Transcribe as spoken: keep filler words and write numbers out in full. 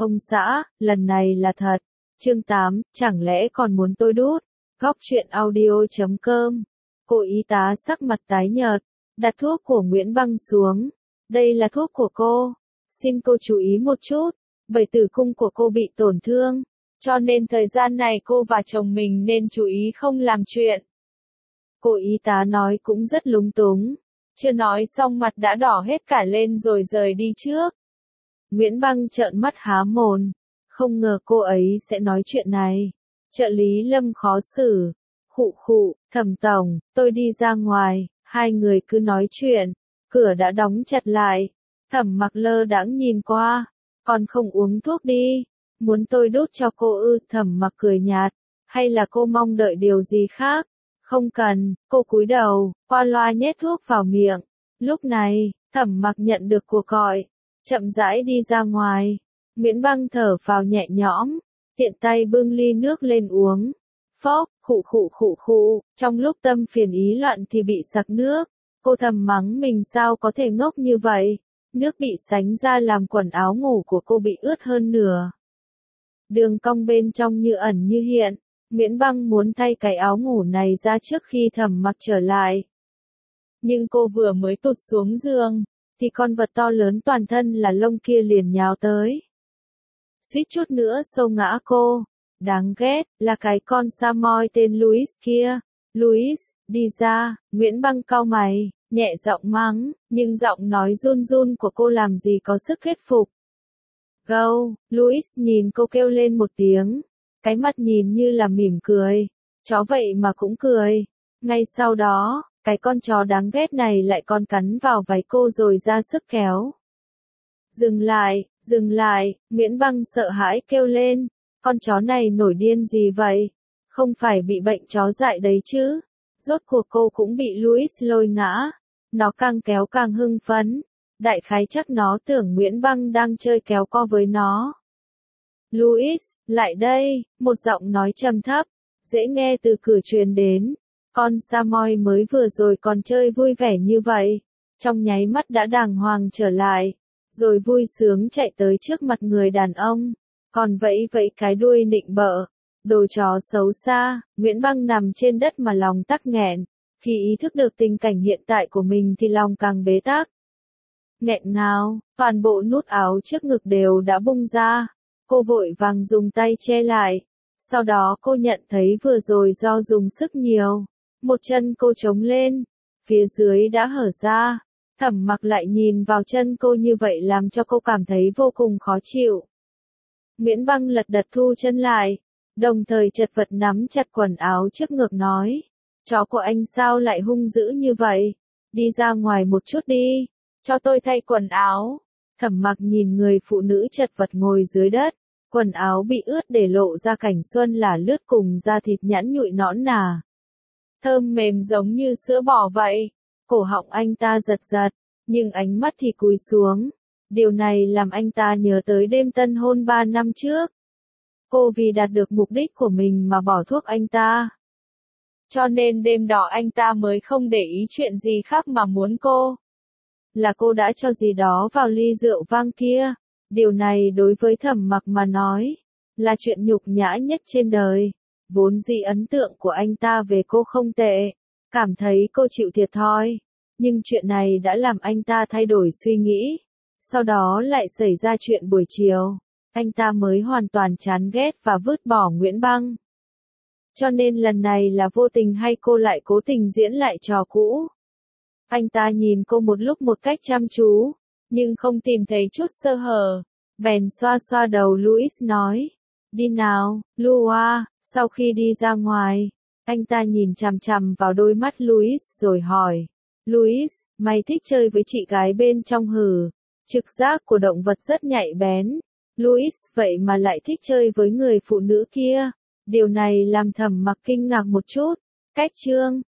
Ông xã, lần này là thật. Chương tám, chẳng lẽ còn muốn tôi đút? Góc truyện audio chấm com. Cô y tá sắc mặt tái nhợt, đặt thuốc của Nguyễn Băng xuống. Đây là thuốc của cô. Xin cô chú ý một chút, bởi tử cung của cô bị tổn thương, cho nên thời gian này cô và chồng mình nên chú ý không làm chuyện. Cô y tá nói cũng rất lúng túng. Chưa nói xong mặt đã đỏ hết cả lên rồi rời đi trước. Nguyễn Băng trợn mắt há mồm. Không ngờ cô ấy sẽ nói chuyện này. Trợ lý Lâm khó xử. Khụ khụ, Thẩm tổng, tôi đi ra ngoài, hai người cứ nói chuyện. Cửa đã đóng chặt lại. Thẩm Mặc lơ đãng nhìn qua. Còn không uống thuốc đi. Muốn tôi đút cho cô ư? Thẩm Mặc cười nhạt. Hay là cô mong đợi điều gì khác? Không cần, cô cúi đầu, qua loa nhét thuốc vào miệng. Lúc này, Thẩm Mặc nhận được cuộc gọi. Chậm rãi đi ra ngoài. Nguyễn Băng thở phào nhẹ nhõm. Tiện tay bưng ly nước lên uống. Phốc, khụ khụ khụ khụ. Trong lúc tâm phiền ý loạn thì bị sặc nước. Cô thầm mắng mình sao có thể ngốc như vậy. Nước bị sánh ra làm quần áo ngủ của cô bị ướt hơn nửa. Đường cong bên trong như ẩn như hiện. Nguyễn Băng muốn thay cái áo ngủ này ra trước khi Thẩm Mặc trở lại. Nhưng cô vừa mới tụt xuống giường, thì con vật to lớn toàn thân là lông kia liền nhào tới. Suýt chút nữa xô ngã cô. Đáng ghét, là cái con Samoy tên Louis kia. Louis, đi ra. Nguyễn Băng cau mày, nhẹ giọng mắng, nhưng giọng nói run run của cô làm gì có sức thuyết phục. Go, Louis nhìn cô kêu lên một tiếng. Cái mặt nhìn như là mỉm cười. Chó vậy mà cũng cười. Ngay sau đó, cái con chó đáng ghét này lại còn cắn vào váy cô rồi ra sức kéo. Dừng lại, dừng lại, Nguyễn Băng sợ hãi kêu lên. Con chó này nổi điên gì vậy? Không phải bị bệnh chó dại đấy chứ? Rốt cuộc cô cũng bị Louis lôi ngã. Nó càng kéo càng hưng phấn. Đại khái chắc nó tưởng Nguyễn Băng đang chơi kéo co với nó. Louis, lại đây, một giọng nói trầm thấp, dễ nghe từ cửa truyền đến. Con Samoy mới vừa rồi còn chơi vui vẻ như vậy, trong nháy mắt đã đàng hoàng trở lại, rồi vui sướng chạy tới trước mặt người đàn ông, còn vẫy vẫy cái đuôi nịnh bợ. Đồ chó xấu xa. Nguyễn Băng nằm trên đất mà lòng tắc nghẹn, khi ý thức được tình cảnh hiện tại của mình thì lòng càng bế tắc. Nghẹn ngào, toàn bộ nút áo trước ngực đều đã bung ra. Cô vội vàng dùng tay che lại. Sau đó cô nhận thấy vừa rồi do dùng sức nhiều, một chân cô trống lên, phía dưới đã hở ra. Thẩm Mặc lại nhìn vào chân cô như vậy làm cho cô cảm thấy vô cùng khó chịu. Nguyễn Băng lật đật thu chân lại, đồng thời chật vật nắm chặt quần áo trước ngực nói. Chó của anh sao lại hung dữ như vậy? Đi ra ngoài một chút đi, cho tôi thay quần áo. Thẩm Mặc nhìn người phụ nữ chật vật ngồi dưới đất. Quần áo bị ướt để lộ ra cảnh xuân là lướt cùng da thịt nhẵn nhụi nõn nà. Thơm mềm giống như sữa bò vậy. Cổ họng anh ta giật giật, nhưng ánh mắt thì cúi xuống. Điều này làm anh ta nhớ tới đêm tân hôn ba năm trước. Cô vì đạt được mục đích của mình mà bỏ thuốc anh ta. Cho nên đêm đó anh ta mới không để ý chuyện gì khác mà muốn cô. Là cô đã cho gì đó vào ly rượu vang kia. Điều này đối với Thẩm Mặc mà nói, là chuyện nhục nhã nhất trên đời. Vốn dĩ ấn tượng của anh ta về cô không tệ, cảm thấy cô chịu thiệt thòi. Nhưng chuyện này đã làm anh ta thay đổi suy nghĩ. Sau đó lại xảy ra chuyện buổi chiều. Anh ta mới hoàn toàn chán ghét và vứt bỏ Nguyễn Băng. Cho nên lần này là vô tình hay cô lại cố tình diễn lại trò cũ? Anh ta nhìn cô một lúc một cách chăm chú, nhưng không tìm thấy chút sơ hở. Bèn xoa xoa đầu Louis nói. Đi nào, Lua. Sau khi đi ra ngoài, anh ta nhìn chằm chằm vào đôi mắt Louis rồi hỏi. Louis, mày thích chơi với chị gái bên trong hử? Trực giác của động vật rất nhạy bén. Louis vậy mà lại thích chơi với người phụ nữ kia. Điều này làm Thẩm Mặc kinh ngạc một chút. Cách chương